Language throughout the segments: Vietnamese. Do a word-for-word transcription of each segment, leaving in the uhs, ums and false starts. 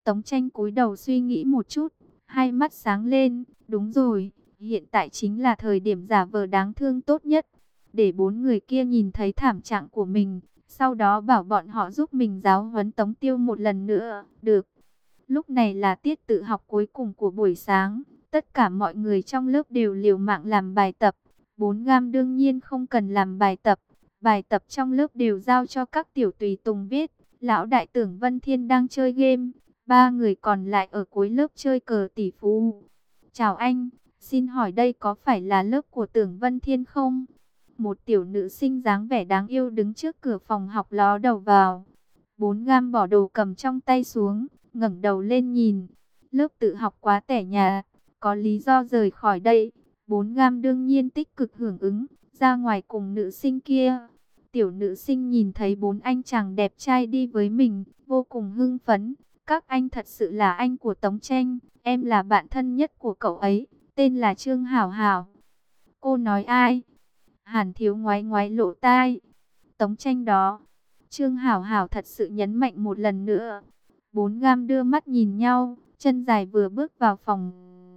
Tống Tranh cúi đầu suy nghĩ một chút, hai mắt sáng lên, đúng rồi, hiện tại chính là thời điểm giả vờ đáng thương tốt nhất, để bốn người kia nhìn thấy thảm trạng của mình, sau đó bảo bọn họ giúp mình giáo huấn Tống Tiêu một lần nữa, được. Lúc này là tiết tự học cuối cùng của buổi sáng, tất cả mọi người trong lớp đều liều mạng làm bài tập, bốn gam đương nhiên không cần làm bài tập, bài tập trong lớp đều giao cho các tiểu tùy tùng viết, lão đại tưởng Vân Thiên đang chơi game, ba người còn lại ở cuối lớp chơi cờ tỷ phú. Chào anh, xin hỏi đây có phải là lớp của tưởng Vân Thiên không? Một tiểu nữ sinh dáng vẻ đáng yêu đứng trước cửa phòng học ló đầu vào. Bốn gam bỏ đồ cầm trong tay xuống, ngẩng đầu lên nhìn. Lớp tự học quá tẻ nhà, có lý do rời khỏi đây. Bốn gam đương nhiên tích cực hưởng ứng, ra ngoài cùng nữ sinh kia. Tiểu nữ sinh nhìn thấy bốn anh chàng đẹp trai đi với mình, vô cùng hưng phấn. Các anh thật sự là anh của Tống Tranh, em là bạn thân nhất của cậu ấy, tên là Trương Hảo Hảo. Cô nói ai? Hàn Thiếu ngoái ngoái lỗ tai. Tống Tranh đó. Trương Hảo Hảo thật sự nhấn mạnh một lần nữa. Bốn gam đưa mắt nhìn nhau, chân dài vừa bước vào phòng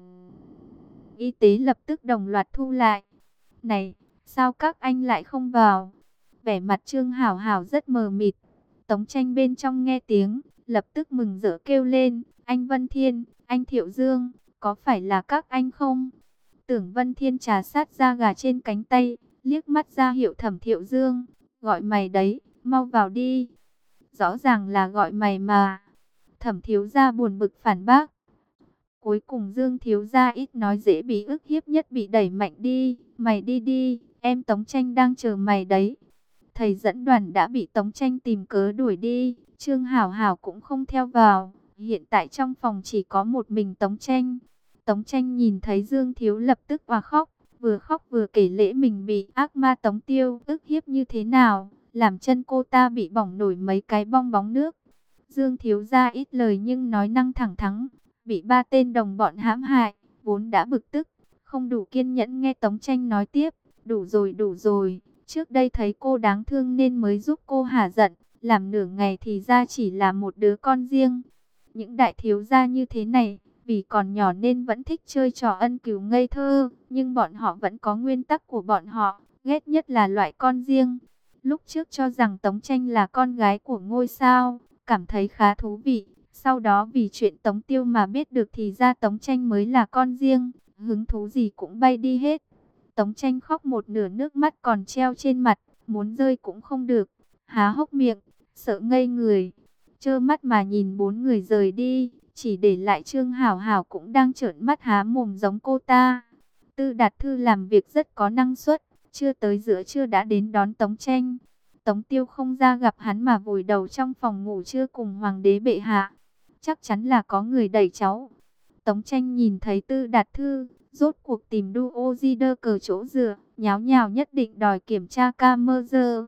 y tế lập tức đồng loạt thu lại. Này, sao các anh lại không vào? Vẻ mặt Trương Hảo Hảo rất mờ mịt. Tống Tranh bên trong nghe tiếng, lập tức mừng rỡ kêu lên, anh Vân Thiên, anh Thiệu Dương, có phải là các anh không? Tưởng Vân Thiên trà sát da gà trên cánh tay, liếc mắt ra hiệu Thẩm Thiệu Dương, gọi mày đấy, mau vào đi. Rõ ràng là gọi mày mà. Thẩm thiếu gia buồn bực phản bác. Cuối cùng Dương thiếu gia ít nói dễ bị ức hiếp nhất bị đẩy mạnh đi, mày đi đi, em Tống Tranh đang chờ mày đấy. Thầy dẫn đoàn đã bị Tống Tranh tìm cớ đuổi đi, Trương Hảo Hảo cũng không theo vào, hiện tại trong phòng chỉ có một mình Tống Tranh. Tống Tranh nhìn thấy Dương Thiếu lập tức òa khóc, vừa khóc vừa kể lễ mình bị ác ma Tống Tiêu ức hiếp như thế nào, làm chân cô ta bị bỏng nổi mấy cái bong bóng nước. Dương Thiếu ra ít lời nhưng nói năng thẳng thắn, bị ba tên đồng bọn hãm hại, vốn đã bực tức, không đủ kiên nhẫn nghe Tống Tranh nói tiếp, đủ rồi đủ rồi, trước đây thấy cô đáng thương nên mới giúp cô hả giận, làm nửa ngày thì ra chỉ là một đứa con riêng. Những đại thiếu gia như thế này, vì còn nhỏ nên vẫn thích chơi trò ân cừu ngây thơ, nhưng bọn họ vẫn có nguyên tắc của bọn họ, ghét nhất là loại con riêng. Lúc trước cho rằng Tống Tranh là con gái của ngôi sao, cảm thấy khá thú vị, sau đó vì chuyện Tống Tiêu mà biết được thì ra Tống Tranh mới là con riêng, hứng thú gì cũng bay đi hết. Tống Tranh khóc một nửa nước mắt còn treo trên mặt, muốn rơi cũng không được, há hốc miệng, sợ ngây người, trơ mắt mà nhìn bốn người rời đi, chỉ để lại Trương Hảo Hảo cũng đang trợn mắt há mồm giống cô ta. Tư Đạt Thư làm việc rất có năng suất, chưa tới giữa trưa đã đến đón Tống Tranh. Tống Tiêu không ra gặp hắn mà vùi đầu trong phòng ngủ trưa cùng Hoàng đế bệ hạ. Chắc chắn là có người đẩy cháu. Tống Tranh nhìn thấy Tư Đạt Thư, rốt cuộc tìm Duo Di Đơ cờ chỗ dựa, nháo nhào nhất định đòi kiểm tra camera.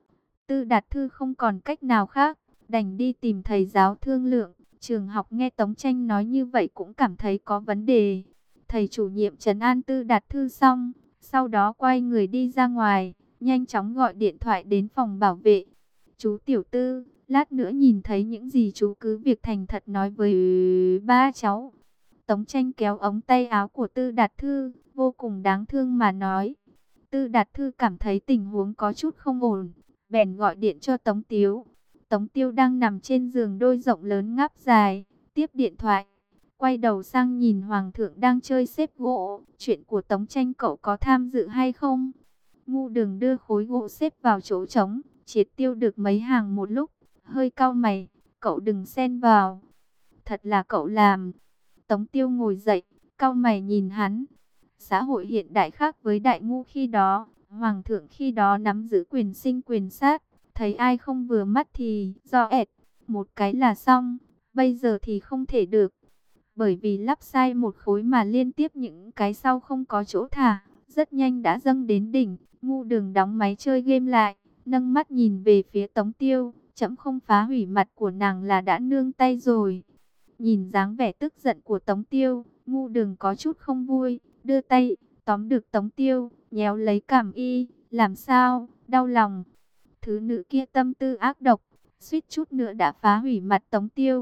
Tư Đạt Thư không còn cách nào khác, đành đi tìm thầy giáo thương lượng. Trường học nghe Tống Tranh nói như vậy cũng cảm thấy có vấn đề. Thầy chủ nhiệm trấn an Tư Đạt Thư xong, sau đó quay người đi ra ngoài, nhanh chóng gọi điện thoại đến phòng bảo vệ. Chú Tiểu Tư, lát nữa nhìn thấy những gì chú cứ việc thành thật nói với ba cháu. Tống Tranh kéo ống tay áo của Tư Đạt Thư, vô cùng đáng thương mà nói. Tư Đạt Thư cảm thấy tình huống có chút không ổn, bèn gọi điện cho Tống Tiếu. Tống Tiêu đang nằm trên giường đôi rộng lớn ngáp dài, tiếp điện thoại, quay đầu sang nhìn Hoàng thượng đang chơi xếp gỗ. Chuyện của Tống Tranh cậu có tham dự hay không? Ngu Đường đưa khối gỗ xếp vào chỗ trống, triệt tiêu được mấy hàng một lúc, hơi cau mày, cậu đừng xen vào. Thật là cậu làm. Tống Tiêu ngồi dậy, cau mày nhìn hắn. Xã hội hiện đại khác với đại ngu khi đó, Hoàng thượng khi đó nắm giữ quyền sinh quyền sát, thấy ai không vừa mắt thì do ẹt, một cái là xong, bây giờ thì không thể được. Bởi vì lắp sai một khối mà liên tiếp những cái sau không có chỗ thả, rất nhanh đã dâng đến đỉnh. Ngu Đường đóng máy chơi game lại, nâng mắt nhìn về phía Tống Tiêu, chậm không phá hủy mặt của nàng là đã nương tay rồi. Nhìn dáng vẻ tức giận của Tống Tiêu, Ngu Đường có chút không vui, đưa tay, tóm được Tống Tiêu, nhéo lấy cằm y, làm sao, đau lòng. Thứ nữ kia tâm tư ác độc, suýt chút nữa đã phá hủy mặt Tống Tiêu.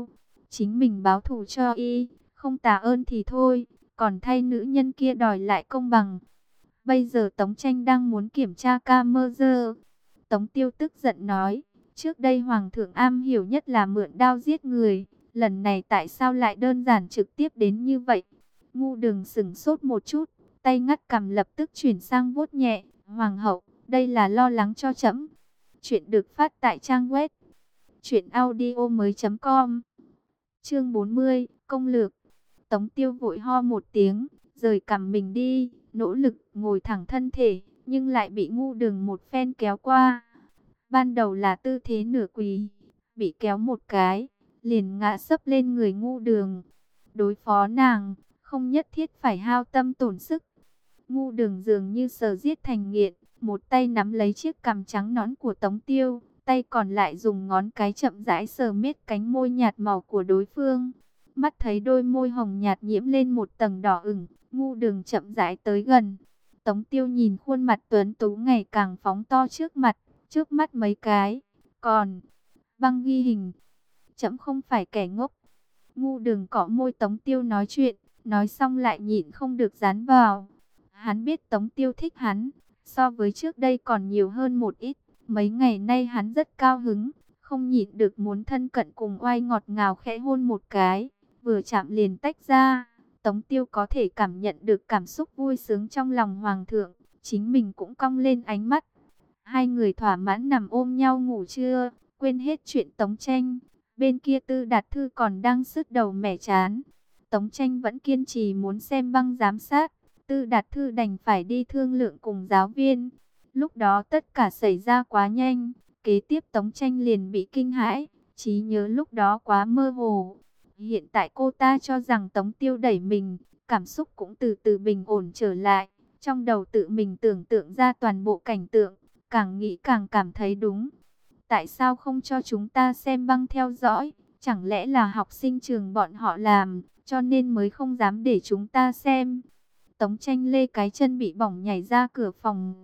chính mình báo thù cho y, không tạ ơn thì thôi, còn thay nữ nhân kia đòi lại công bằng. Bây giờ Tống Tranh đang muốn kiểm tra camera. Tống Tiêu tức giận nói, trước đây Hoàng thượng am hiểu nhất là mượn đao giết người, lần này tại sao lại đơn giản trực tiếp đến như vậy? Ngu Đường sững sốt một chút, tay ngắt cằm lập tức chuyển sang vuốt nhẹ. Hoàng hậu, đây là lo lắng cho trẫm. Chuyện được phát tại trang web truyện audio mới chấm com. Chương bốn mươi, công lược. Tống Tiêu vội ho một tiếng, rời cằm mình đi, nỗ lực ngồi thẳng thân thể, nhưng lại bị Ngu Đường một phen kéo qua. Ban đầu là tư thế nửa quỳ, bị kéo một cái, liền ngã sấp lên người Ngu Đường. Đối phó nàng, không nhất thiết phải hao tâm tổn sức. Ngu Đường dường như sờ giết thành nghiện, một tay nắm lấy chiếc cằm trắng nõn của Tống Tiêu, tay còn lại dùng ngón cái chậm rãi sờ miết cánh môi nhạt màu của đối phương. Mắt thấy đôi môi hồng nhạt nhiễm lên một tầng đỏ ửng, Ngu Đường chậm rãi tới gần. Tống Tiêu nhìn khuôn mặt tuấn tú ngày càng phóng to trước mặt, trước mắt mấy cái. Còn băng ghi hình, trẫm không phải kẻ ngốc. Ngu Đường cọ môi Tống Tiêu nói chuyện, nói xong lại nhịn không được dán vào. Hắn biết Tống Tiêu thích hắn, so với trước đây còn nhiều hơn một ít. Mấy ngày nay hắn rất cao hứng, không nhịn được muốn thân cận cùng oai ngọt ngào khẽ hôn một cái. Vừa chạm liền tách ra, Tống Tiêu có thể cảm nhận được cảm xúc vui sướng trong lòng Hoàng thượng, chính mình cũng cong lên ánh mắt. Hai người thỏa mãn nằm ôm nhau ngủ trưa, quên hết chuyện Tống Tranh. Bên kia Tư Đạt Thư còn đang sứt đầu mẻ chán. Tống Tranh vẫn kiên trì muốn xem băng giám sát, Tư Đạt Thư đành phải đi thương lượng cùng giáo viên. Lúc đó tất cả xảy ra quá nhanh, kế tiếp Tống Tranh liền bị kinh hãi, trí nhớ lúc đó quá mơ hồ. Hiện tại cô ta cho rằng Tống Tiêu đẩy mình, cảm xúc cũng từ từ bình ổn trở lại. Trong đầu tự mình tưởng tượng ra toàn bộ cảnh tượng, càng nghĩ càng cảm thấy đúng. Tại sao không cho chúng ta xem băng theo dõi? Chẳng lẽ là học sinh trường bọn họ làm, cho nên mới không dám để chúng ta xem? Tống Tranh lê cái chân bị bỏng nhảy ra cửa phòng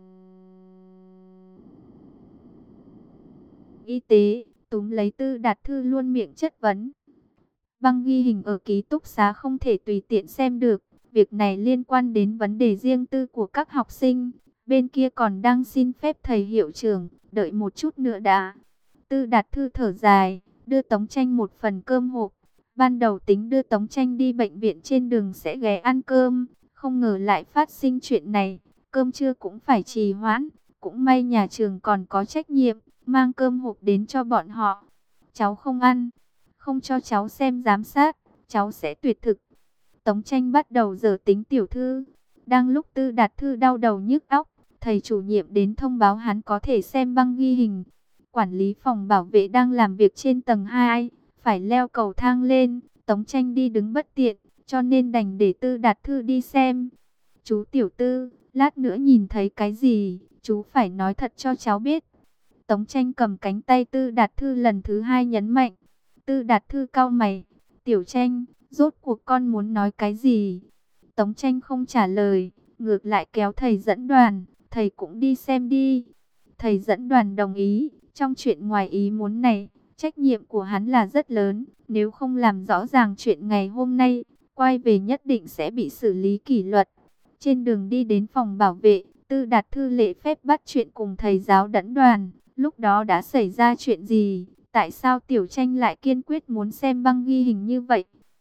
y tế, túm lấy Tư Đạt Thư luôn miệng chất vấn. Băng ghi hình ở ký túc xá không thể tùy tiện xem được, việc này liên quan đến vấn đề riêng tư của các học sinh. Bên kia còn đang xin phép thầy hiệu trưởng, đợi một chút nữa đã. Tư Đạt Thư thở dài, đưa Tống Tranh một phần cơm hộp. Ban đầu tính đưa Tống Tranh đi bệnh viện, trên đường sẽ ghé ăn cơm, không ngờ lại phát sinh chuyện này, cơm trưa cũng phải trì hoãn. Cũng may nhà trường còn có trách nhiệm, mang cơm hộp đến cho bọn họ. Cháu không ăn, không cho cháu xem giám sát, cháu sẽ tuyệt thực. Tống Tranh bắt đầu giờ tính tiểu thư. Đang lúc Tư Đạt Thư đau đầu nhức óc, thầy chủ nhiệm đến thông báo hắn có thể xem băng ghi hình. Quản lý phòng bảo vệ đang làm việc trên tầng hai, phải leo cầu thang lên. Tống Tranh đi đứng bất tiện, cho nên đành để Tư Đạt Thư đi xem. Chú tiểu Tư, lát nữa nhìn thấy cái gì, chú phải nói thật cho cháu biết. Tống Tranh cầm cánh tay Tư Đạt Thư lần thứ hai nhấn mạnh. Tư Đạt Thư cau mày, tiểu Tranh, rốt cuộc con muốn nói cái gì? Tống Tranh không trả lời, ngược lại kéo thầy dẫn đoàn, thầy cũng đi xem đi. Thầy dẫn đoàn đồng ý, trong chuyện ngoài ý muốn này, trách nhiệm của hắn là rất lớn, nếu không làm rõ ràng chuyện ngày hôm nay, quay về nhất định sẽ bị xử lý kỷ luật. Trên đường đi đến phòng bảo vệ, Tư Đạt Thư lễ phép bắt chuyện cùng thầy giáo dẫn đoàn, lúc đó đã xảy ra chuyện gì? Tại sao Tiểu Tranh lại kiên quyết muốn xem băng ghi hình như vậy?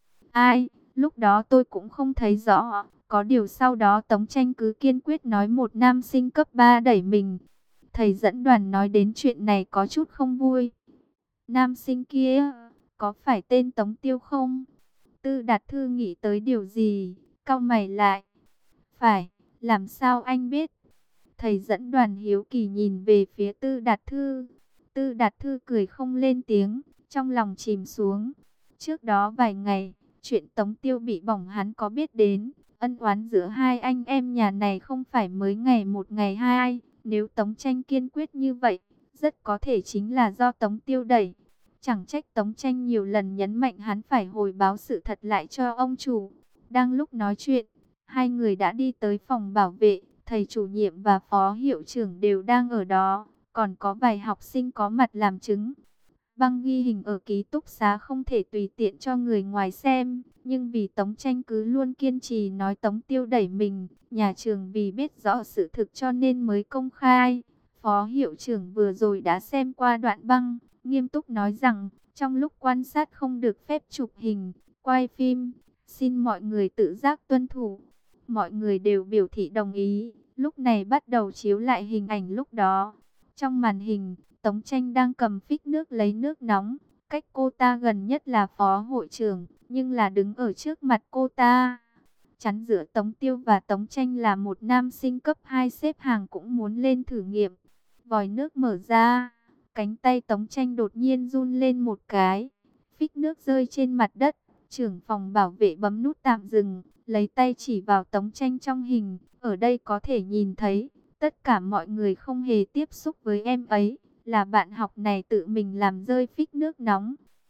Ai, lúc đó tôi cũng không thấy rõ. Có điều sau đó Tống Tranh cứ kiên quyết nói một nam sinh cấp ba đẩy mình. Thầy dẫn đoàn nói đến chuyện này có chút không vui. Nam sinh kia, có phải tên Tống Tiêu không? Tư Đạt Thư nghĩ tới điều gì, cau mày lại. Phải, làm sao anh biết? Thầy dẫn đoàn hiếu kỳ nhìn về phía Tư Đạt Thư. Tư Đạt Thư cười không lên tiếng, trong lòng chìm xuống. Trước đó vài ngày, chuyện Tống Tiêu bị bỏng hắn có biết đến. Ân oán giữa hai anh em nhà này không phải mới ngày một ngày hai. Nếu Tống Tranh kiên quyết như vậy, rất có thể chính là do Tống Tiêu đẩy. Chẳng trách Tống Tranh nhiều lần nhấn mạnh hắn phải hồi báo sự thật lại cho ông chủ. Đang lúc nói chuyện, hai người đã đi tới phòng bảo vệ. Thầy chủ nhiệm và phó hiệu trưởng đều đang ở đó. Còn có vài học sinh có mặt làm chứng. Băng ghi hình ở ký túc xá không thể tùy tiện cho người ngoài xem, nhưng vì Tống Tranh cứ luôn kiên trì nói Tống Tiêu đẩy mình, nhà trường vì biết rõ sự thực cho nên mới công khai. Phó hiệu trưởng vừa rồi đã xem qua đoạn băng, nghiêm túc nói rằng, trong lúc quan sát không được phép chụp hình, quay phim, xin mọi người tự giác tuân thủ. Mọi người đều biểu thị đồng ý, lúc này bắt đầu chiếu lại hình ảnh lúc đó. Trong màn hình, Tống Tranh đang cầm phích nước lấy nước nóng, cách cô ta gần nhất là phó hội trưởng, nhưng là đứng ở trước mặt cô ta. Chắn giữa Tống Tiêu và Tống Tranh là một nam sinh cấp hai xếp hàng cũng muốn lên thử nghiệm. Vòi nước mở ra, cánh tay Tống Tranh đột nhiên run lên một cái, phích nước rơi trên mặt đất. Trưởng phòng bảo vệ bấm nút tạm dừng, lấy tay chỉ vào Tống Tranh trong hình. Ở đây có thể nhìn thấy, tất cả mọi người không hề tiếp xúc với em ấy, là bạn học này tự mình làm rơi phích nước nóng.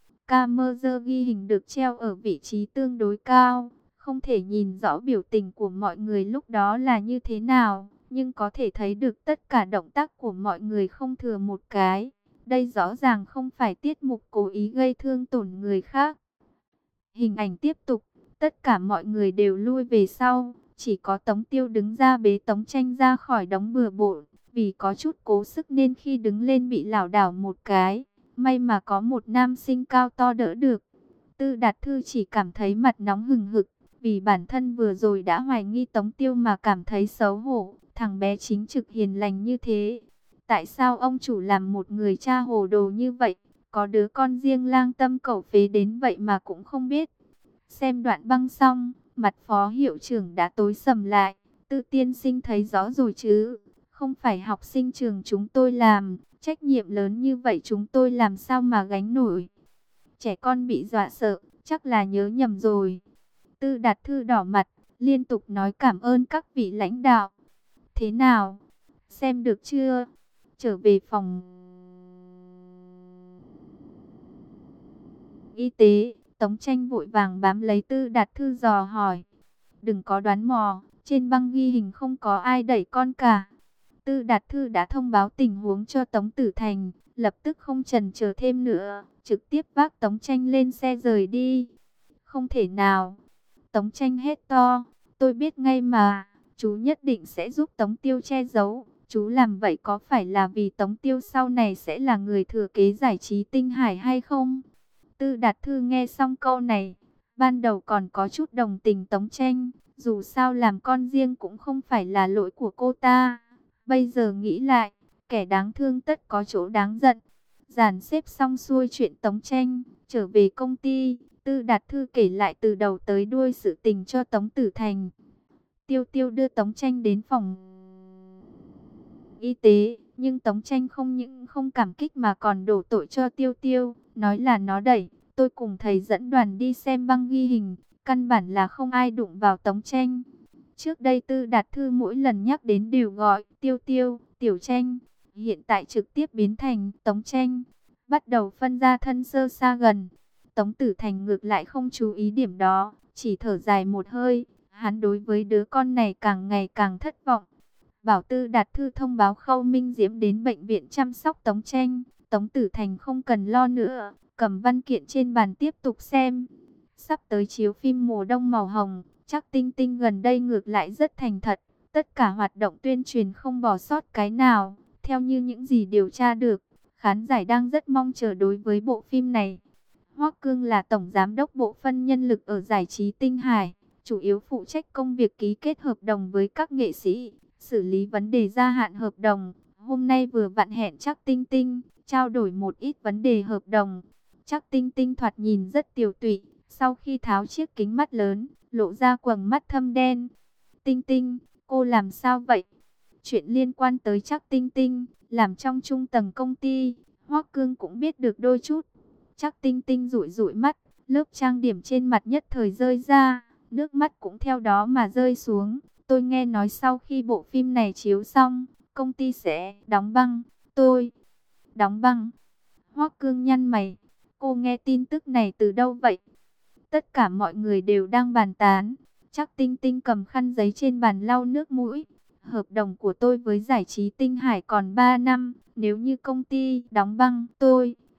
Camera ghi hình được treo ở vị trí tương đối cao, không thể nhìn rõ biểu tình của mọi người lúc đó là như thế nào, nhưng có thể thấy được tất cả động tác của mọi người không thừa một cái. Đây rõ ràng không phải tiết mục cố ý gây thương tổn người khác. Hình ảnh tiếp tục, tất cả mọi người đều lui về sau, chỉ có Tống Tiêu đứng ra bế Tống Tranh ra khỏi đống bừa bộn, vì có chút cố sức nên khi đứng lên bị lảo đảo một cái, may mà có một nam sinh cao to đỡ được. Tư Đạt Thư chỉ cảm thấy mặt nóng hừng hực, vì bản thân vừa rồi đã hoài nghi Tống Tiêu mà cảm thấy xấu hổ, thằng bé chính trực hiền lành như thế. Tại sao ông chủ làm một người cha hồ đồ như vậy? Có đứa con riêng lang tâm cẩu phế đến vậy mà cũng không biết. Xem đoạn băng xong, mặt phó hiệu trưởng đã tối sầm lại. Tư tiên sinh thấy rõ rồi chứ. Không phải học sinh trường chúng tôi làm. Trách nhiệm lớn như vậy chúng tôi làm sao mà gánh nổi. Trẻ con bị dọa sợ, chắc là nhớ nhầm rồi. Tư Đạt Thư đỏ mặt, liên tục nói cảm ơn các vị lãnh đạo. Thế nào? Xem được chưa? Trở về phòng y tế, Tống Tranh vội vàng bám lấy Tư Đạt Thư dò hỏi. Đừng có đoán mò, trên băng ghi hình không có ai đẩy con cả. Tư Đạt Thư đã thông báo tình huống cho Tống Tử Thành, lập tức không chần chờ thêm nữa, trực tiếp vác Tống Tranh lên xe rời đi. Không thể nào. Tống Tranh hét to, tôi biết ngay mà, chú nhất định sẽ giúp Tống Tiêu che giấu. Chú làm vậy có phải là vì Tống Tiêu sau này sẽ là người thừa kế giải trí Tinh Hải hay không? Tư Đạt Thư nghe xong câu này, ban đầu còn có chút đồng tình Tống Tranh, dù sao làm con riêng cũng không phải là lỗi của cô ta. Bây giờ nghĩ lại, kẻ đáng thương tất có chỗ đáng giận. Dàn xếp xong xuôi chuyện Tống Tranh, trở về công ty, Tư Đạt Thư kể lại từ đầu tới đuôi sự tình cho Tống Tử Thành. Tiêu Tiêu đưa Tống Tranh đến phòng y tế, nhưng Tống Tranh không những không cảm kích mà còn đổ tội cho Tiêu Tiêu, nói là nó đẩy. Tôi cùng thầy dẫn đoàn đi xem băng ghi hình, căn bản là không ai đụng vào Tống Tranh. Trước đây Tư Đạt Thư mỗi lần nhắc đến đều gọi Tiêu Tiêu, Tiểu Tranh, hiện tại trực tiếp biến thành Tống Tranh, bắt đầu phân ra thân sơ xa gần. Tống Tử Thành ngược lại không chú ý điểm đó, chỉ thở dài một hơi, hắn đối với đứa con này càng ngày càng thất vọng. Bảo Tư Đạt Thư thông báo Khâu Minh Diễm đến bệnh viện chăm sóc Tống Tranh, Tống Tử Thành không cần lo nữa, cầm văn kiện trên bàn tiếp tục xem. Sắp tới chiếu phim mùa đông màu hồng, chắc Tinh Tinh gần đây ngược lại rất thành thật, tất cả hoạt động tuyên truyền không bỏ sót cái nào. Theo như những gì điều tra được, khán giả đang rất mong chờ đối với bộ phim này. Hoắc Cương là tổng giám đốc bộ phận nhân lực ở giải trí Tinh Hải, chủ yếu phụ trách công việc ký kết hợp đồng với các nghệ sĩ, xử lý vấn đề gia hạn hợp đồng. Hôm nay vừa vặn hẹn Trác Tinh Tinh, trao đổi một ít vấn đề hợp đồng. Trác Tinh Tinh thoạt nhìn rất tiều tụy, sau khi tháo chiếc kính mắt lớn, lộ ra quầng mắt thâm đen. Tinh Tinh, cô làm sao vậy? Chuyện liên quan tới Trác Tinh Tinh, làm trong trung tầng công ty, Hoắc Cương cũng biết được đôi chút. Trác Tinh Tinh dụi dụi mắt, lớp trang điểm trên mặt nhất thời rơi ra, nước mắt cũng theo đó mà rơi xuống. Tôi nghe nói sau khi bộ phim này chiếu xong, công ty sẽ đóng băng. Tôi đóng băng? Hoắc Cương nhăn mày, cô nghe tin tức này từ đâu vậy? Tất cả mọi người đều đang bàn tán. Trác Tinh Tinh cầm khăn giấy trên bàn lau nước mũi. Hợp đồng của tôi với giải trí Tinh Hải còn ba năm, nếu như công ty đóng băng, tôi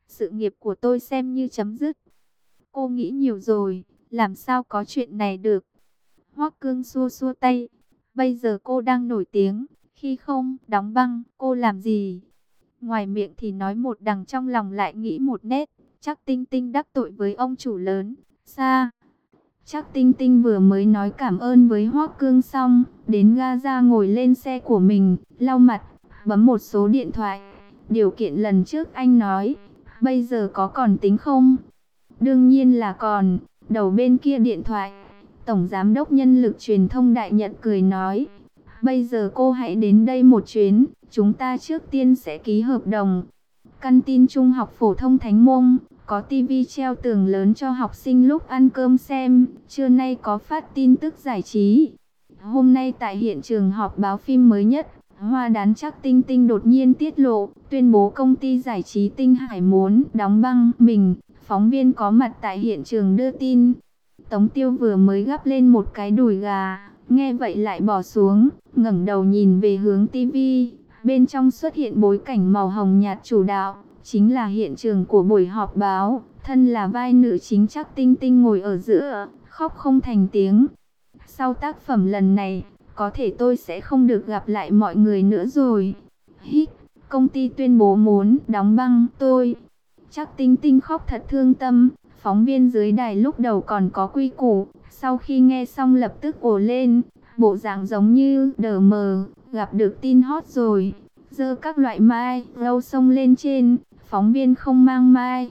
sự nghiệp của tôi xem như chấm dứt. Cô nghĩ nhiều rồi, làm sao có chuyện này được. Hoắc Cương xua xua tay, bây giờ cô đang nổi tiếng, khi không đóng băng, cô làm gì? Ngoài miệng thì nói một đằng trong lòng lại nghĩ một nét, chắc Tinh Tinh đắc tội với ông chủ lớn, xa. Chắc Tinh Tinh vừa mới nói cảm ơn với Hoắc Cương xong, đến Gaza ngồi lên xe của mình, lau mặt, bấm một số điện thoại. Điều kiện lần trước anh nói, bây giờ có còn tính không? Đương nhiên là còn. Đầu bên kia điện thoại, Tổng Giám đốc Nhân lực Truyền thông Đại Nhật cười nói, bây giờ cô hãy đến đây một chuyến, chúng ta trước tiên sẽ ký hợp đồng. Căn tin Trung học phổ thông Thánh Mông, có tivi treo tường lớn cho học sinh lúc ăn cơm xem, trưa nay có phát tin tức giải trí. Hôm nay tại hiện trường họp báo phim mới nhất, Hoa Đán Chắc Tinh Tinh đột nhiên tiết lộ, tuyên bố công ty giải trí Tinh Hải muốn đóng băng mình. Phóng viên có mặt tại hiện trường đưa tin. Tống Tiêu vừa mới gắp lên một cái đùi gà, nghe vậy lại bỏ xuống, ngẩng đầu nhìn về hướng tivi. Bên trong xuất hiện bối cảnh màu hồng nhạt chủ đạo, chính là hiện trường của buổi họp báo. Thân là vai nữ chính Chắc Tinh Tinh ngồi ở giữa, khóc không thành tiếng. Sau tác phẩm lần này, có thể tôi sẽ không được gặp lại mọi người nữa rồi. Hít, công ty tuyên bố muốn đóng băng tôi. Chắc Tinh Tinh khóc thật thương tâm. Phóng viên dưới đài lúc đầu còn có quy củ, sau khi nghe xong lập tức ồ lên, bộ dạng giống như đờ mờ, gặp được tin hot rồi. Giơ các loại mai râu xông lên trên, phóng viên không mang mai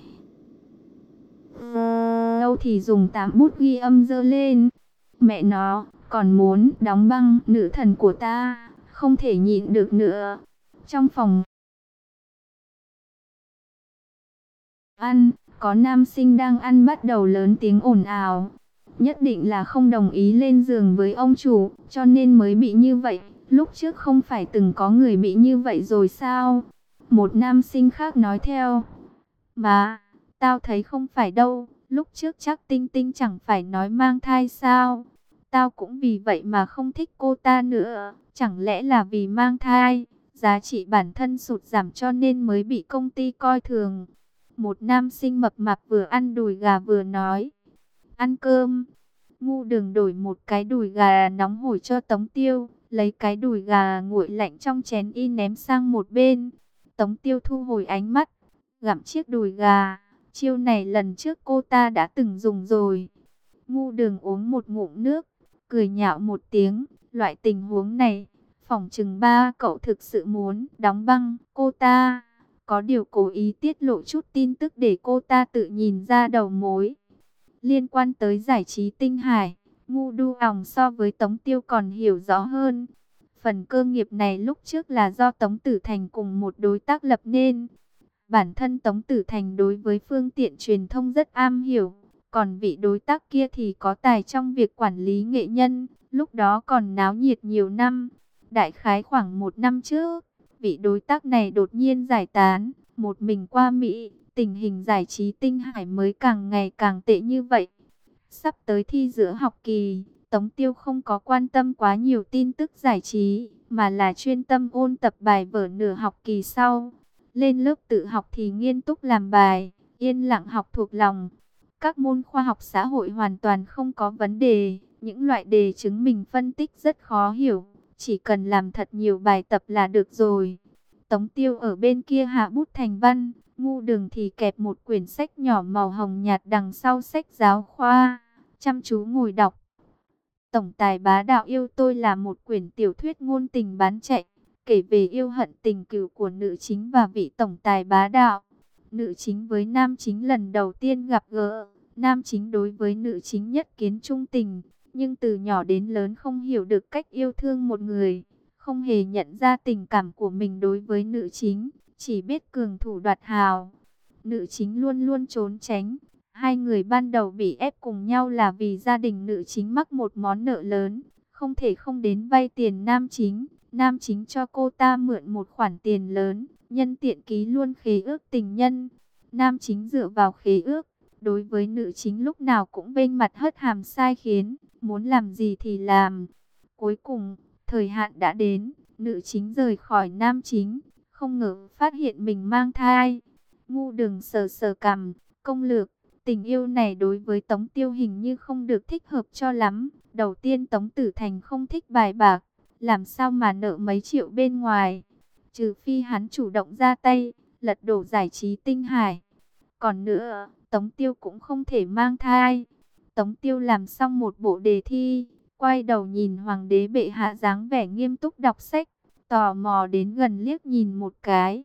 đâu thì dùng tạm bút ghi âm giơ lên. Mẹ nó, còn muốn đóng băng nữ thần của ta, không thể nhịn được nữa. Trong phòng ăn, có nam sinh đang ăn bắt đầu lớn tiếng ồn ào. Nhất định là không đồng ý lên giường với ông chủ, cho nên mới bị như vậy. Lúc trước không phải từng có người bị như vậy rồi sao? Một nam sinh khác nói theo. Mà, tao thấy không phải đâu. Lúc trước chắc Tinh Tinh chẳng phải nói mang thai sao? Tao cũng vì vậy mà không thích cô ta nữa. Chẳng lẽ là vì mang thai, giá trị bản thân sụt giảm cho nên mới bị công ty coi thường? Một nam sinh mập mạp vừa ăn đùi gà vừa nói. Ăn cơm. Ngu Đường đổi một cái đùi gà nóng hổi cho Tống Tiêu, lấy cái đùi gà nguội lạnh trong chén y ném sang một bên. Tống Tiêu thu hồi ánh mắt, gặm chiếc đùi gà. Chiêu này lần trước cô ta đã từng dùng rồi. Ngu Đường uống một ngụm nước, cười nhạo một tiếng. Loại tình huống này, phỏng chừng ba cậu thực sự muốn đóng băng cô ta. Có điều cố ý tiết lộ chút tin tức để cô ta tự nhìn ra đầu mối. Liên quan tới giải trí Tinh Hải, Ngu Du Òng so với Tống Tiêu còn hiểu rõ hơn. Phần cơ nghiệp này lúc trước là do Tống Tử Thành cùng một đối tác lập nên. Bản thân Tống Tử Thành đối với phương tiện truyền thông rất am hiểu, còn vị đối tác kia thì có tài trong việc quản lý nghệ nhân, lúc đó còn náo nhiệt nhiều năm. Đại khái khoảng một năm trước, vị đối tác này đột nhiên giải tán, một mình qua Mỹ, tình hình giải trí Tinh Hải mới càng ngày càng tệ như vậy. Sắp tới thi giữa học kỳ, Tống Tiêu không có quan tâm quá nhiều tin tức giải trí, mà là chuyên tâm ôn tập bài vở nửa học kỳ sau. Lên lớp tự học thì nghiêm túc làm bài, yên lặng học thuộc lòng. Các môn khoa học xã hội hoàn toàn không có vấn đề, những loại đề chứng mình phân tích rất khó hiểu, chỉ cần làm thật nhiều bài tập là được rồi. Tống Tiêu ở bên kia hạ bút thành văn, Ngu Đường thì kẹp một quyển sách nhỏ màu hồng nhạt đằng sau sách giáo khoa, chăm chú ngồi đọc. Tổng tài bá đạo yêu tôi là một quyển tiểu thuyết ngôn tình bán chạy, kể về yêu hận tình cừu của nữ chính và vị tổng tài bá đạo. Nữ chính với nam chính lần đầu tiên gặp gỡ, nam chính đối với nữ chính nhất kiến trung tình, nhưng từ nhỏ đến lớn không hiểu được cách yêu thương một người, không hề nhận ra tình cảm của mình đối với nữ chính, chỉ biết cường thủ đoạt hào. Nữ chính luôn luôn trốn tránh. Hai người ban đầu bị ép cùng nhau là vì gia đình nữ chính mắc một món nợ lớn, không thể không đến vay tiền nam chính. Nam chính cho cô ta mượn một khoản tiền lớn, nhân tiện ký luôn khế ước tình nhân. Nam chính dựa vào khế ước, đối với nữ chính lúc nào cũng vênh mặt hất hàm sai khiến, muốn làm gì thì làm. Cuối cùng, thời hạn đã đến, nữ chính rời khỏi nam chính, không ngờ phát hiện mình mang thai. Ngu Đường sờ sờ cằm, công lược, tình yêu này đối với Tống Tiêu hình như không được thích hợp cho lắm. Đầu tiên Tống Tử Thành không thích bài bạc, làm sao mà nợ mấy triệu bên ngoài, trừ phi hắn chủ động ra tay, lật đổ Giải Trí Tinh Hải. Còn nữa, Tống Tiêu cũng không thể mang thai. Tống Tiêu làm xong một bộ đề thi, quay đầu nhìn Hoàng đế bệ hạ dáng vẻ nghiêm túc đọc sách, tò mò đến gần liếc nhìn một cái.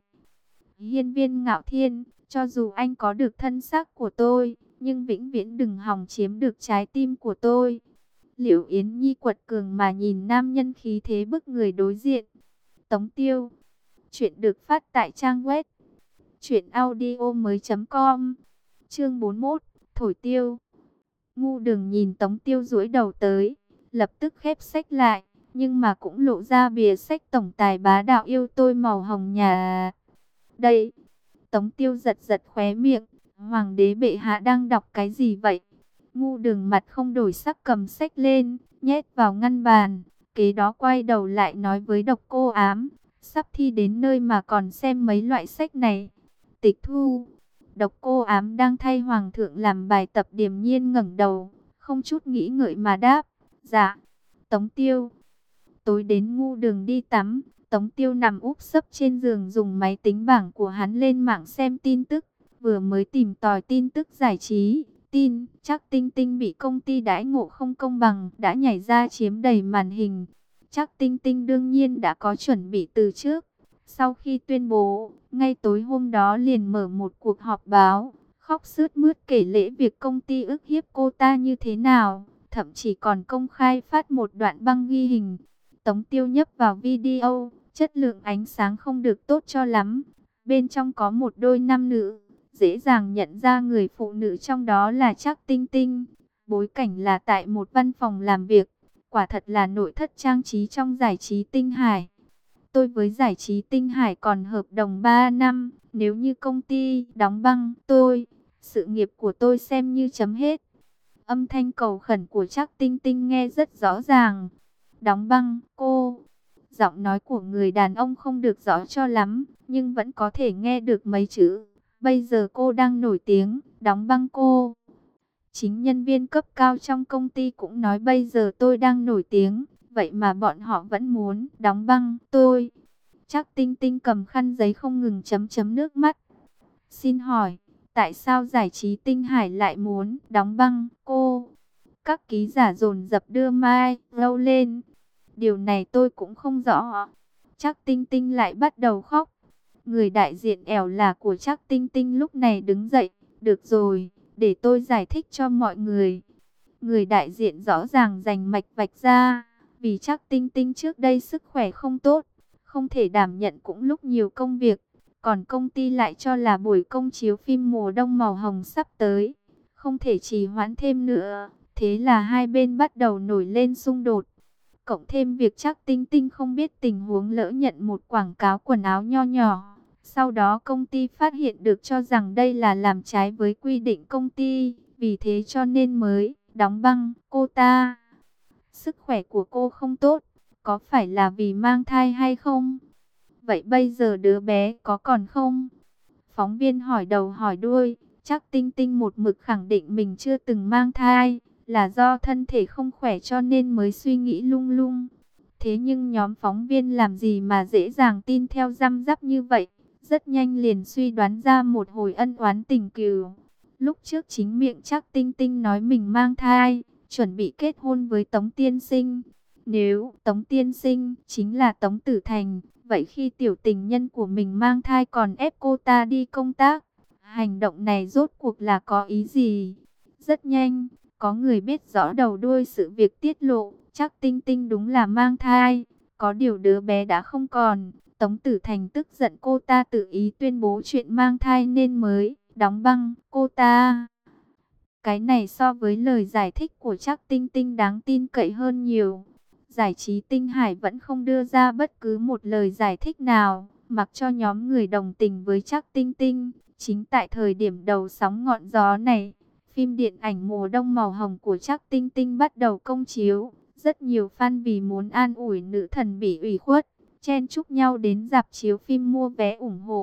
Hiên Viên Ngạo Thiên, cho dù anh có được thân xác của tôi, nhưng vĩnh viễn đừng hòng chiếm được trái tim của tôi. Liễu Yến Nhi quật cường mà nhìn nam nhân khí thế bức người đối diện. Tống Tiêu. Chuyện được phát tại trang web truyện audio mới.com. Chương bốn mươi mốt, Thổi Tiêu. Ngu Đường nhìn Tống Tiêu duỗi đầu tới, lập tức khép sách lại, nhưng mà cũng lộ ra bìa sách tổng tài bá đạo yêu tôi màu hồng nhà. Đây, Tống Tiêu giật giật khóe miệng, Hoàng đế bệ hạ đang đọc cái gì vậy? Ngu Đường mặt không đổi sắc cầm sách lên, nhét vào ngăn bàn, kế đó quay đầu lại nói với Độc Cô Ám, sắp thi đến nơi mà còn xem mấy loại sách này. Tịch thu. Độc Cô Ám đang thay Hoàng thượng làm bài tập điềm nhiên ngẩng đầu, không chút nghĩ ngợi mà đáp, dạ. Tống Tiêu. Tối đến Ngu Đường đi tắm, Tống Tiêu nằm úp sấp trên giường dùng máy tính bảng của hắn lên mạng xem tin tức, vừa mới tìm tòi tin tức giải trí. Tin, Trác Tinh Tinh bị công ty đãi ngộ không công bằng, đã nhảy ra chiếm đầy màn hình. Trác Tinh Tinh đương nhiên đã có chuẩn bị từ trước. Sau khi tuyên bố, ngay tối hôm đó liền mở một cuộc họp báo, khóc sướt mướt kể lể việc công ty ức hiếp cô ta như thế nào, thậm chí còn công khai phát một đoạn băng ghi hình. Tống Tiêu nhấp vào video, chất lượng ánh sáng không được tốt cho lắm. Bên trong có một đôi nam nữ, dễ dàng nhận ra người phụ nữ trong đó là Trác Tinh Tinh. Bối cảnh là tại một văn phòng làm việc, quả thật là nội thất trang trí trong Giải Trí Tinh Hải. Tôi với Giải Trí Tinh Hải còn hợp đồng ba năm, nếu như công ty đóng băng tôi, sự nghiệp của tôi xem như chấm hết. Âm thanh cầu khẩn của Trác Tinh Tinh nghe rất rõ ràng. Đóng băng, cô. Giọng nói của người đàn ông không được rõ cho lắm, nhưng vẫn có thể nghe được mấy chữ. Bây giờ cô đang nổi tiếng, đóng băng cô. Chính nhân viên cấp cao trong công ty cũng nói bây giờ tôi đang nổi tiếng, vậy mà bọn họ vẫn muốn đóng băng tôi. Trác Tinh Tinh cầm khăn giấy không ngừng chấm chấm nước mắt. Xin hỏi, tại sao Giải Trí Tinh Hải lại muốn đóng băng cô? Các ký giả dồn dập đưa mai lâu lên. Điều này tôi cũng không rõ. Trác Tinh Tinh lại bắt đầu khóc. Người đại diện ẻo là của Trác Tinh Tinh lúc này đứng dậy. Được rồi, để tôi giải thích cho mọi người. Người đại diện rõ ràng rành mạch vạch ra. Vì Trác Tinh Tinh trước đây sức khỏe không tốt, không thể đảm nhận cũng lúc nhiều công việc. Còn công ty lại cho là buổi công chiếu phim mùa đông màu hồng sắp tới, không thể trì hoãn thêm nữa. Thế là hai bên bắt đầu nổi lên xung đột. Cộng thêm việc Trác Tinh Tinh không biết tình huống lỡ nhận một quảng cáo quần áo nho nhỏ. Sau đó công ty phát hiện được cho rằng đây là làm trái với quy định công ty. Vì thế cho nên mới đóng băng cô ta. Sức khỏe của cô không tốt, có phải là vì mang thai hay không? Vậy bây giờ đứa bé có còn không? Phóng viên hỏi đầu hỏi đuôi. Trác Tinh Tinh một mực khẳng định mình chưa từng mang thai, là do thân thể không khỏe cho nên mới suy nghĩ lung lung. Thế nhưng nhóm phóng viên làm gì mà dễ dàng tin theo răm rắp như vậy, rất nhanh liền suy đoán ra một hồi ân oán tình cừu. Lúc trước chính miệng Trác Tinh Tinh nói mình mang thai, chuẩn bị kết hôn với Tống Tiên Sinh. Nếu Tống Tiên Sinh chính là Tống Tử Thành, vậy khi tiểu tình nhân của mình mang thai còn ép cô ta đi công tác, hành động này rốt cuộc là có ý gì? Rất nhanh, có người biết rõ đầu đuôi sự việc tiết lộ, Trác Tinh Tinh đúng là mang thai, có điều đứa bé đã không còn. Tống Tử Thành tức giận cô ta tự ý tuyên bố chuyện mang thai nên mới đóng băng cô ta. Cái này so với lời giải thích của Trác Tinh Tinh đáng tin cậy hơn nhiều. Giải Trí Tinh Hải vẫn không đưa ra bất cứ một lời giải thích nào, mặc cho nhóm người đồng tình với Trác Tinh Tinh. Chính tại thời điểm đầu sóng ngọn gió này, phim điện ảnh mùa đông màu hồng của Trác Tinh Tinh bắt đầu công chiếu. Rất nhiều fan vì muốn an ủi nữ thần bị ủy khuất, chen chúc nhau đến rạp chiếu phim mua vé ủng hộ.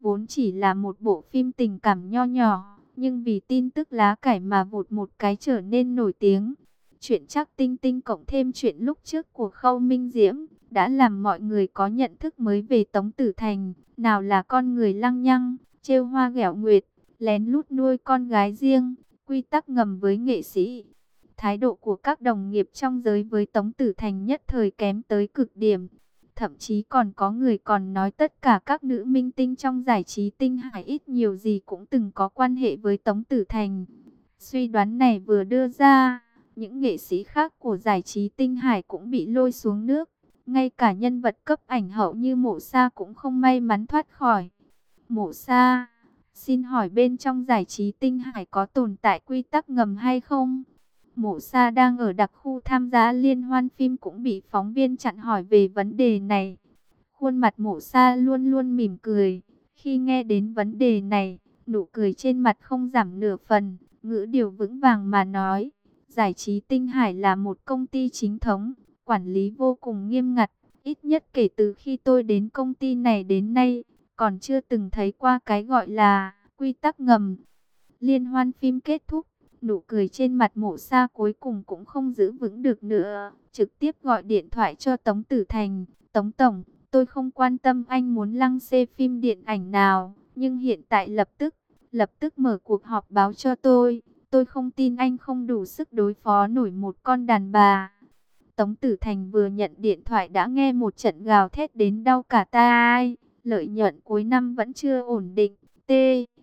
vốn chỉ là một bộ phim tình cảm nho nhỏ, nhưng vì tin tức lá cải mà vụt một cái trở nên nổi tiếng. Chuyện Trác Tinh Tinh cộng thêm chuyện lúc trước của Khâu Minh Diễm đã làm mọi người có nhận thức mới về Tống Tử Thành, nào là con người lăng nhăng, trêu hoa ghẹo nguyệt, lén lút nuôi con gái riêng, quy tắc ngầm với nghệ sĩ. Thái độ của các đồng nghiệp trong giới với Tống Tử Thành nhất thời kém tới cực điểm. Thậm chí còn có người còn nói tất cả các nữ minh tinh trong giải trí tinh hải ít nhiều gì cũng từng có quan hệ với Tống Tử Thành. Suy đoán này vừa đưa ra, những nghệ sĩ khác của giải trí tinh hải cũng bị lôi xuống nước. Ngay cả nhân vật cấp ảnh hậu như Mộ Sa cũng không may mắn thoát khỏi. Mộ Sa, xin hỏi bên trong giải trí tinh hải có tồn tại quy tắc ngầm hay không? Mộ Sa đang ở đặc khu tham gia liên hoan phim cũng bị phóng viên chặn hỏi về vấn đề này. Khuôn mặt Mộ Sa luôn luôn mỉm cười. Khi nghe đến vấn đề này, nụ cười trên mặt không giảm nửa phần, ngữ điệu vững vàng mà nói. Giải trí tinh hải là một công ty chính thống, quản lý vô cùng nghiêm ngặt. Ít nhất kể từ khi tôi đến công ty này đến nay, còn chưa từng thấy qua cái gọi là quy tắc ngầm. Liên hoan phim kết thúc, nụ cười trên mặt Mộ Sa cuối cùng cũng không giữ vững được nữa, trực tiếp gọi điện thoại cho Tống Tử Thành. Tống Tổng, tôi không quan tâm anh muốn lăng xê phim điện ảnh nào, nhưng hiện tại lập tức, lập tức mở cuộc họp báo cho tôi. Tôi không tin anh không đủ sức đối phó nổi một con đàn bà. Tống Tử Thành vừa nhận điện thoại đã nghe một trận gào thét đến đau cả tai. Lợi nhuận cuối năm vẫn chưa ổn định. T.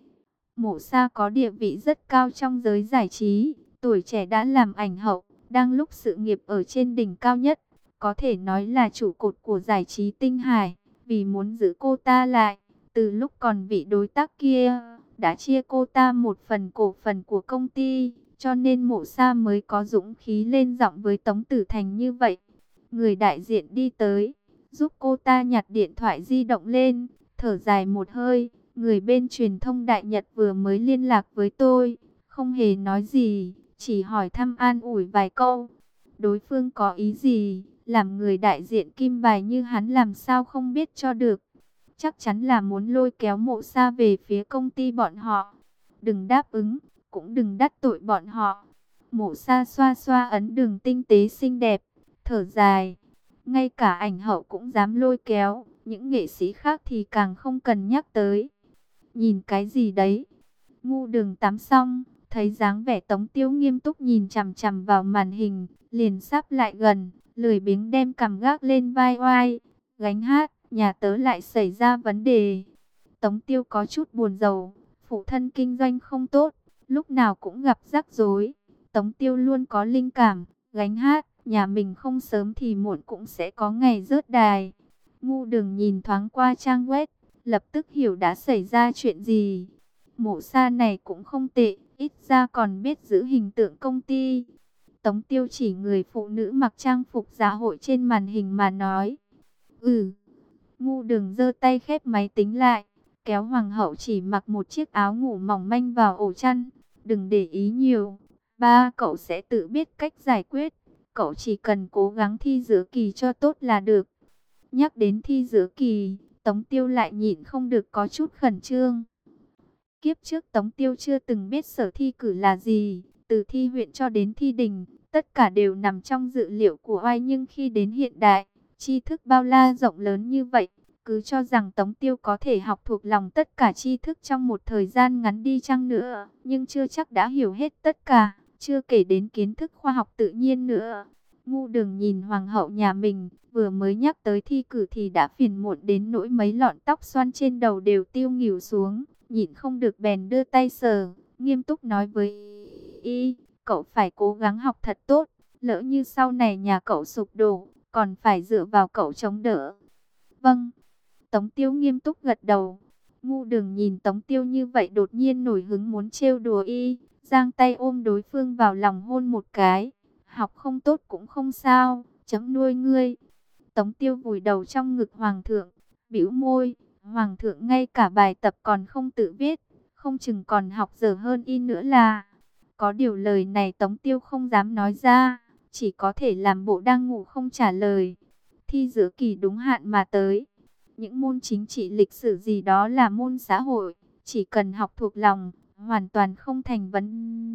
Mộ Sa có địa vị rất cao trong giới giải trí, tuổi trẻ đã làm ảnh hậu, đang lúc sự nghiệp ở trên đỉnh cao nhất, có thể nói là trụ cột của giải trí tinh hải. Vì muốn giữ cô ta lại, từ lúc còn vị đối tác kia, đã chia cô ta một phần cổ phần của công ty, cho nên Mộ Sa mới có dũng khí lên giọng với Tống Tử Thành như vậy. Người đại diện đi tới, giúp cô ta nhặt điện thoại di động lên, thở dài một hơi. Người bên truyền thông Đại Nhật vừa mới liên lạc với tôi, không hề nói gì, chỉ hỏi thăm an ủi vài câu. Đối phương có ý gì, làm người đại diện kim bài như hắn làm sao không biết cho được. Chắc chắn là muốn lôi kéo Mộ Sa về phía công ty bọn họ. Đừng đáp ứng, cũng đừng đắc tội bọn họ. Mộ Sa xoa xoa ấn đường tinh tế xinh đẹp, thở dài. Ngay cả ảnh hậu cũng dám lôi kéo, những nghệ sĩ khác thì càng không cần nhắc tới. Nhìn cái gì đấy? Ngu Đường tắm xong, thấy dáng vẻ Tống Tiêu nghiêm túc nhìn chằm chằm vào màn hình, liền sắp lại gần, lười biếng đem cằm gác lên vai oai, gánh hát, nhà tớ lại xảy ra vấn đề. Tống Tiêu có chút buồn rầu, phụ thân kinh doanh không tốt, lúc nào cũng gặp rắc rối. Tống Tiêu luôn có linh cảm, gánh hát, nhà mình không sớm thì muộn cũng sẽ có ngày rớt đài. Ngu Đường nhìn thoáng qua trang web, lập tức hiểu đã xảy ra chuyện gì. Mộ Sa này cũng không tệ, ít ra còn biết giữ hình tượng công ty. Tống Tiêu chỉ người phụ nữ mặc trang phục dạ hội trên màn hình mà nói. Ừ. Ngu Đường giơ tay khép máy tính lại, kéo hoàng hậu chỉ mặc một chiếc áo ngủ mỏng manh vào ổ chăn. Đừng để ý nhiều, ba cậu sẽ tự biết cách giải quyết. Cậu chỉ cần cố gắng thi giữa kỳ cho tốt là được. Nhắc đến thi giữa kỳ, Tống Tiêu lại nhịn không được có chút khẩn trương. Kiếp trước Tống Tiêu chưa từng biết sở thi cử là gì, từ thi huyện cho đến thi đình, tất cả đều nằm trong dự liệu của oai. Nhưng khi đến hiện đại, tri thức bao la rộng lớn như vậy, cứ cho rằng Tống Tiêu có thể học thuộc lòng tất cả tri thức trong một thời gian ngắn đi chăng nữa, nhưng chưa chắc đã hiểu hết tất cả, chưa kể đến kiến thức khoa học tự nhiên nữa. Ngu Đường nhìn hoàng hậu nhà mình, vừa mới nhắc tới thi cử thì đã phiền muộn đến nỗi mấy lọn tóc xoăn trên đầu đều tiêu nghỉu xuống, nhịn không được bèn đưa tay sờ, nghiêm túc nói với y, cậu phải cố gắng học thật tốt, lỡ như sau này nhà cậu sụp đổ, còn phải dựa vào cậu chống đỡ. Vâng. Tống Tiêu nghiêm túc gật đầu. Ngu Đường nhìn Tống Tiêu như vậy đột nhiên nổi hứng muốn trêu đùa y, giang tay ôm đối phương vào lòng hôn một cái. Học không tốt cũng không sao, chấm nuôi ngươi. Tống Tiêu vùi đầu trong ngực hoàng thượng, bĩu môi. Hoàng thượng ngay cả bài tập còn không tự viết, không chừng còn học dở hơn y nữa là. Có điều lời này Tống Tiêu không dám nói ra, chỉ có thể làm bộ đang ngủ không trả lời. Thi giữa kỳ đúng hạn mà tới, Những môn chính trị lịch sử gì đó là môn xã hội, chỉ cần học thuộc lòng, hoàn toàn không thành vấn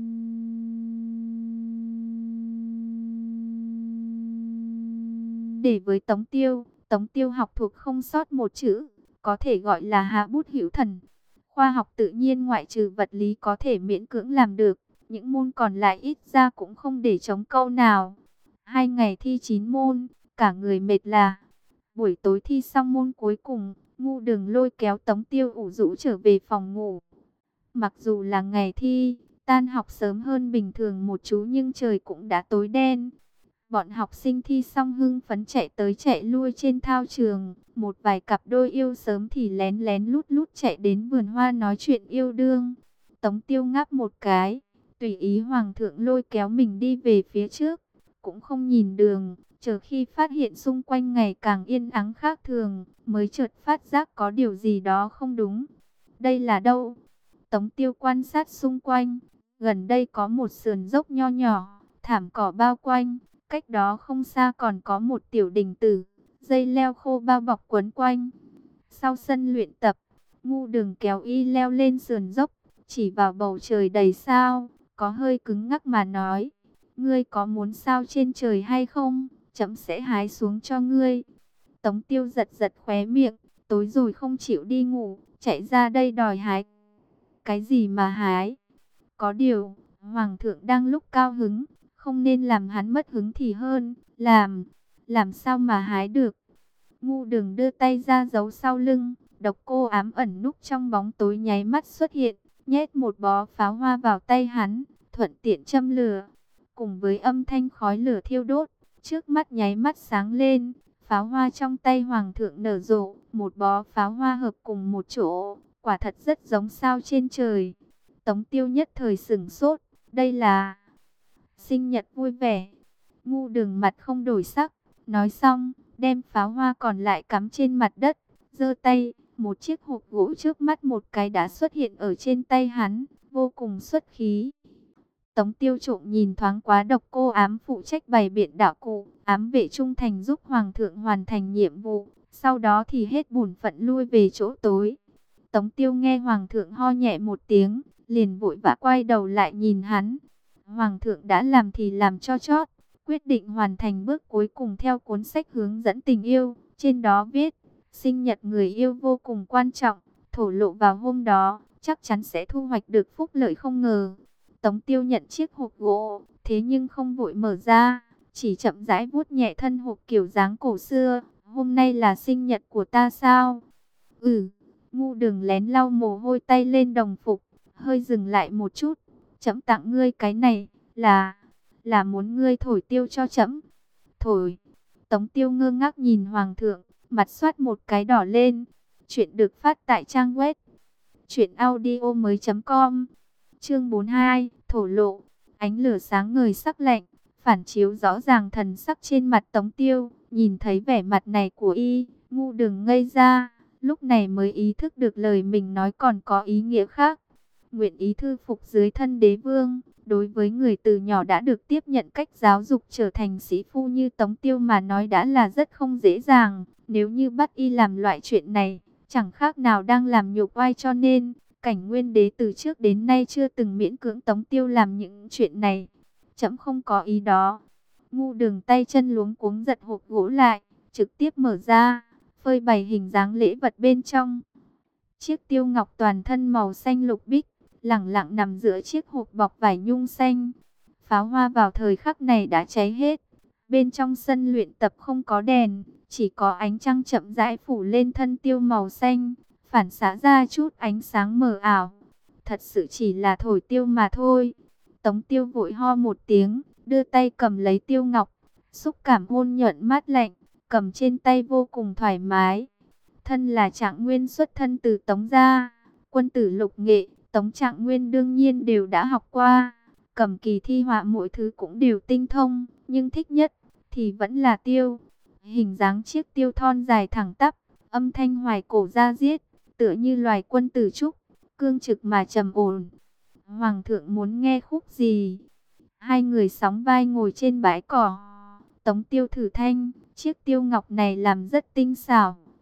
đề với Tống Tiêu. Tống Tiêu học thuộc không sót một chữ, có thể gọi là hạ bút hữu thần. Khoa học tự nhiên ngoại trừ vật lý có thể miễn cưỡng làm được, những môn còn lại ít ra cũng không để trống câu nào. Hai ngày thi chín môn, cả người mệt lả. Buổi tối thi xong môn cuối cùng, Ngu Đường lôi kéo Tống Tiêu ủ rũ trở về phòng ngủ. Mặc dù là ngày thi, tan học sớm hơn bình thường một chút nhưng trời cũng đã tối đen. Bọn học sinh thi xong hưng phấn chạy tới chạy lui trên thao trường. Một vài cặp đôi yêu sớm thì lén lén lút lút chạy đến vườn hoa nói chuyện yêu đương. Tống Tiêu ngáp một cái, tùy ý Hoàng thượng lôi kéo mình đi về phía trước. Cũng không nhìn đường, chờ khi phát hiện xung quanh ngày càng yên ắng khác thường, mới chợt phát giác có điều gì đó không đúng. Đây là đâu? Tống Tiêu quan sát xung quanh, gần đây có một sườn dốc nho nhỏ, thảm cỏ bao quanh, cách đó không xa còn có một tiểu đình tử, dây leo khô bao bọc quấn quanh. Sau sân luyện tập, Ngu Đường kéo y leo lên sườn dốc, chỉ vào bầu trời đầy sao, có hơi cứng ngắc mà nói: "Ngươi có muốn sao trên trời hay không? Trẫm sẽ hái xuống cho ngươi." Tống Tiêu giật giật khóe miệng, tối rồi không chịu đi ngủ, chạy ra đây đòi hái. Cái gì mà hái? Có điều, Hoàng thượng đang lúc cao hứng, không nên làm hắn mất hứng thì hơn. Làm, làm sao mà hái được? Ngu Đường đưa tay ra giấu sau lưng, độc cô ám ẩn núp trong bóng tối nháy mắt xuất hiện, nhét một bó pháo hoa vào tay hắn, thuận tiện châm lửa. Cùng với âm thanh khói lửa thiêu đốt, trước mắt nháy mắt sáng lên, pháo hoa trong tay Hoàng thượng nở rộ, một bó pháo hoa hợp cùng một chỗ, quả thật rất giống sao trên trời. Tống Tiêu nhất thời sửng sốt, đây là sinh nhật vui vẻ. Ngu Đường mặt không đổi sắc, nói xong, đem pháo hoa còn lại cắm trên mặt đất, giơ tay, một chiếc hộp gỗ trước mắt một cái đã xuất hiện ở trên tay hắn, vô cùng xuất khí. Tống Tiêu trộm nhìn thoáng quá độc cô ám phụ trách bày biện đạo cụ, ám vệ trung thành giúp Hoàng thượng hoàn thành nhiệm vụ, sau đó thì hết bổn phận lui về chỗ tối. Tống Tiêu nghe Hoàng thượng ho nhẹ một tiếng, liền vội vã quay đầu lại nhìn hắn. Hoàng thượng đã làm thì làm cho chót, quyết định hoàn thành bước cuối cùng theo cuốn sách hướng dẫn tình yêu. Trên đó viết, sinh nhật người yêu vô cùng quan trọng, thổ lộ vào hôm đó, chắc chắn sẽ thu hoạch được phúc lợi không ngờ. Tống Tiêu nhận chiếc hộp gỗ, thế nhưng không vội mở ra, chỉ chậm rãi vuốt nhẹ thân hộp kiểu dáng cổ xưa. Hôm nay là sinh nhật của ta sao? Ừ. Ngu Đường lén lau mồ hôi tay lên đồng phục, hơi dừng lại một chút. Trẫm tặng ngươi cái này, là, là muốn ngươi thổi tiêu cho trẫm. Thổi. Tống Tiêu ngơ ngác nhìn Hoàng thượng, mặt xoát một cái đỏ lên. Chuyện được phát tại trang web truyện audio mới chấm com. Chương bốn mươi hai, thổ lộ. Ánh lửa sáng ngời sắc lạnh, phản chiếu rõ ràng thần sắc trên mặt Tống Tiêu. Nhìn thấy vẻ mặt này của y, Ngu Đường ngây ra, lúc này mới ý thức được lời mình nói còn có ý nghĩa khác. Nguyện ý thư phục dưới thân đế vương, đối với người từ nhỏ đã được tiếp nhận cách giáo dục trở thành sĩ phu như Tống Tiêu mà nói đã là rất không dễ dàng. Nếu như bắt y làm loại chuyện này, chẳng khác nào đang làm nhục oai, cho nên Cảnh Nguyên đế từ trước đến nay chưa từng miễn cưỡng Tống Tiêu làm những chuyện này. Trẫm không có ý đó. Ngu Đường tay chân luống cuống giật hộp gỗ lại, trực tiếp mở ra, phơi bày hình dáng lễ vật bên trong. Chiếc tiêu ngọc toàn thân màu xanh lục bích, lẳng lặng nằm giữa chiếc hộp bọc vải nhung xanh. Pháo hoa vào thời khắc này đã cháy hết. Bên trong sân luyện tập không có đèn, chỉ có ánh trăng chậm rãi phủ lên thân tiêu màu xanh, phản xạ ra chút ánh sáng mờ ảo. Thật sự chỉ là thổi tiêu mà thôi. Tống Tiêu vội ho một tiếng, đưa tay cầm lấy tiêu ngọc, xúc cảm hôn nhuận mát lạnh, cầm trên tay vô cùng thoải mái. Thân là Trạng Nguyên xuất thân từ Tống gia, quân tử lục nghệ, Tống Trạng Nguyên đương nhiên đều đã học qua, cầm kỳ thi họa mọi thứ cũng đều tinh thông, nhưng thích nhất thì vẫn là tiêu. Hình dáng chiếc tiêu thon dài thẳng tắp, âm thanh hoài cổ da diết, tựa như loài quân tử trúc, cương trực mà trầm ổn. Hoàng thượng muốn nghe khúc gì? Hai người sóng vai ngồi trên bãi cỏ. Tống Tiêu thử thanh, chiếc tiêu ngọc này làm rất tinh xảo,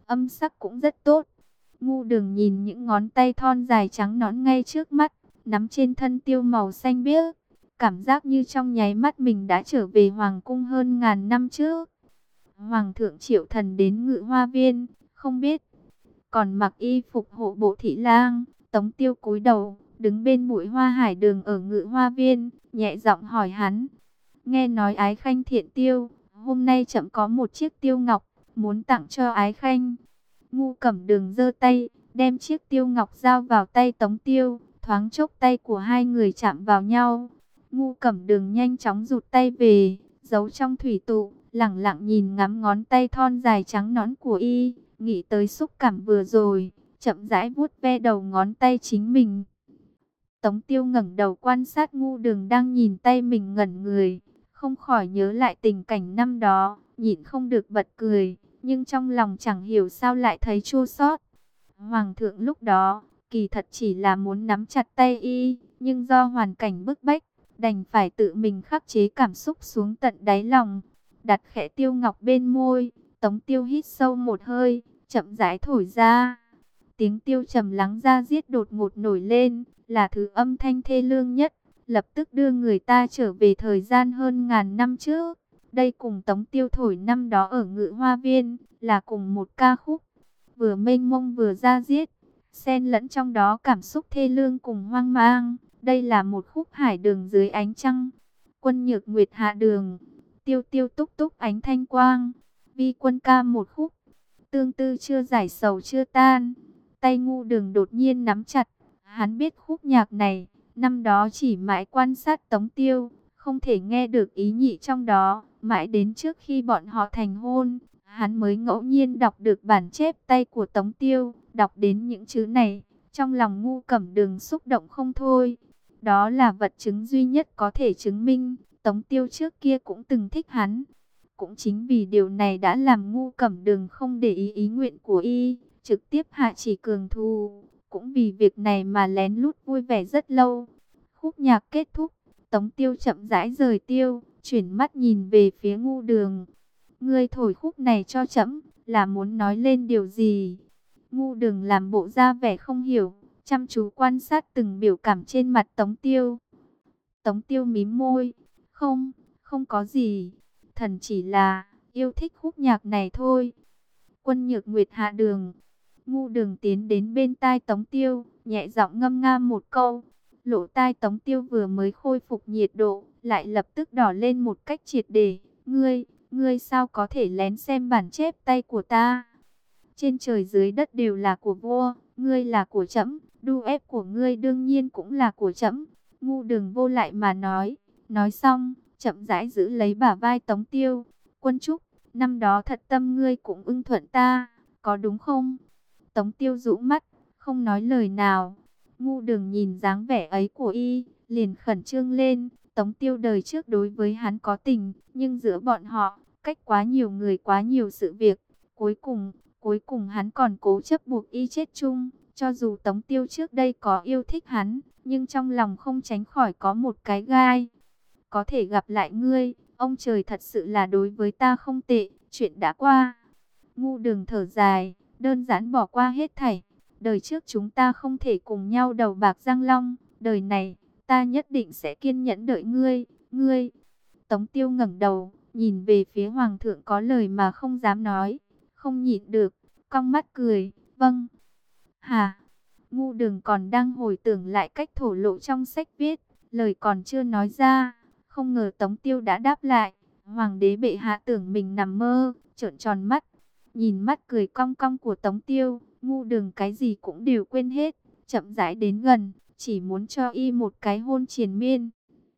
âm sắc cũng rất tốt. Ngu Đường nhìn những ngón tay thon dài trắng nõn ngay trước mắt, nắm trên thân tiêu màu xanh biếc, cảm giác như trong nháy mắt mình đã trở về hoàng cung hơn ngàn năm trước. Hoàng thượng triệu thần đến Ngự Hoa Viên, không biết còn mặc y phục hộ bộ thị lang. Tống Tiêu cúi đầu, đứng bên bụi hoa hải đường ở Ngự Hoa Viên, nhẹ giọng hỏi hắn. Nghe nói Ái Khanh thiện tiêu, hôm nay trẫm có một chiếc tiêu ngọc, muốn tặng cho Ái Khanh. Ngu Cẩm Đường giơ tay, đem chiếc tiêu ngọc giao vào tay Tống Tiêu, thoáng chốc tay của hai người chạm vào nhau. Ngu Cẩm Đường nhanh chóng rụt tay về, giấu trong thủy tụ, lẳng lặng nhìn ngắm ngón tay thon dài trắng nõn của y, nghĩ tới xúc cảm vừa rồi, chậm rãi vuốt ve đầu ngón tay chính mình. Tống Tiêu ngẩng đầu quan sát Ngu Đường đang nhìn tay mình, ngẩn người, không khỏi nhớ lại tình cảnh năm đó, nhịn không được bật cười, nhưng trong lòng chẳng hiểu sao lại thấy chua xót. Hoàng thượng lúc đó, kỳ thật chỉ là muốn nắm chặt tay y, nhưng do hoàn cảnh bức bách, đành phải tự mình khắc chế cảm xúc xuống tận đáy lòng. Đặt khẽ tiêu ngọc bên môi, Tống Tiêu hít sâu một hơi, chậm rãi thổi ra. Tiếng tiêu trầm lắng da diết đột ngột nổi lên, là thứ âm thanh thê lương nhất, lập tức đưa người ta trở về thời gian hơn ngàn năm trước. Đây cùng Tống Tiêu thổi năm đó ở Ngự Hoa Viên, là cùng một ca khúc, vừa mênh mông vừa da diết, xen lẫn trong đó cảm xúc thê lương cùng hoang mang. Đây là một khúc hải đường dưới ánh trăng, quân nhược nguyệt hạ đường, tiêu tiêu túc túc ánh thanh quang, vi quân ca một khúc, tương tư chưa giải sầu chưa tan. Tay Ngu Đường đột nhiên nắm chặt, hắn biết khúc nhạc này, năm đó chỉ mãi quan sát Tống Tiêu, không thể nghe được ý nhị trong đó, mãi đến trước khi bọn họ thành hôn, hắn mới ngẫu nhiên đọc được bản chép tay của Tống Tiêu, đọc đến những chữ này, trong lòng Ngu Cẩm Đường xúc động không thôi. Đó là vật chứng duy nhất có thể chứng minh Tống Tiêu trước kia cũng từng thích hắn. Cũng chính vì điều này đã làm Ngu Cẩm Đường không để ý ý nguyện của y, trực tiếp hạ chỉ cường thù. Cũng vì việc này mà lén lút vui vẻ rất lâu. Khúc nhạc kết thúc, Tống Tiêu chậm rãi rời tiêu, chuyển mắt nhìn về phía Ngu Đường. Ngươi thổi khúc này cho trẫm, là muốn nói lên điều gì? Ngu Đường làm bộ ra vẻ không hiểu, chăm chú quan sát từng biểu cảm trên mặt Tống Tiêu. Tống Tiêu mím môi, không, không có gì, thần chỉ là yêu thích khúc nhạc này thôi. Quân nhược nguyệt hạ đường. Ngu Đường tiến đến bên tai Tống Tiêu, nhẹ giọng ngâm nga một câu. Lỗ tai Tống Tiêu vừa mới khôi phục nhiệt độ, lại lập tức đỏ lên một cách triệt để. Ngươi, ngươi sao có thể lén xem bản chép tay của ta? Trên trời dưới đất đều là của vua, ngươi là của trẫm, đu ép của ngươi đương nhiên cũng là của trẫm. Ngu Đường vô lại mà nói, nói xong, chậm rãi giữ lấy bả vai Tống Tiêu. Quân Trúc, năm đó thật tâm ngươi cũng ưng thuận ta, có đúng không? Tống Tiêu rũ mắt, không nói lời nào. Ngu Đường nhìn dáng vẻ ấy của y, liền khẩn trương lên. Tống Tiêu đời trước đối với hắn có tình, nhưng giữa bọn họ, cách quá nhiều người quá nhiều sự việc. Cuối cùng, cuối cùng hắn còn cố chấp buộc y chết chung. Cho dù Tống Tiêu trước đây có yêu thích hắn, nhưng trong lòng không tránh khỏi có một cái gai. Có thể gặp lại ngươi, ông trời thật sự là đối với ta không tệ, chuyện đã qua. Ngu Đường thở dài, đơn giản bỏ qua hết thảy. Đời trước chúng ta không thể cùng nhau đầu bạc răng long, đời này, ta nhất định sẽ kiên nhẫn đợi ngươi, ngươi. Tống Tiêu ngẩng đầu, nhìn về phía Hoàng thượng có lời mà không dám nói, không nhịn được, cong mắt cười, vâng. Hà, Ngu Đường còn đang hồi tưởng lại cách thổ lộ trong sách viết, lời còn chưa nói ra, không ngờ Tống Tiêu đã đáp lại. Hoàng đế bệ hạ tưởng mình nằm mơ, trợn tròn mắt, nhìn mắt cười cong cong của Tống Tiêu, Ngu Đường cái gì cũng đều quên hết, chậm rãi đến gần, chỉ muốn cho y một cái hôn triền miên.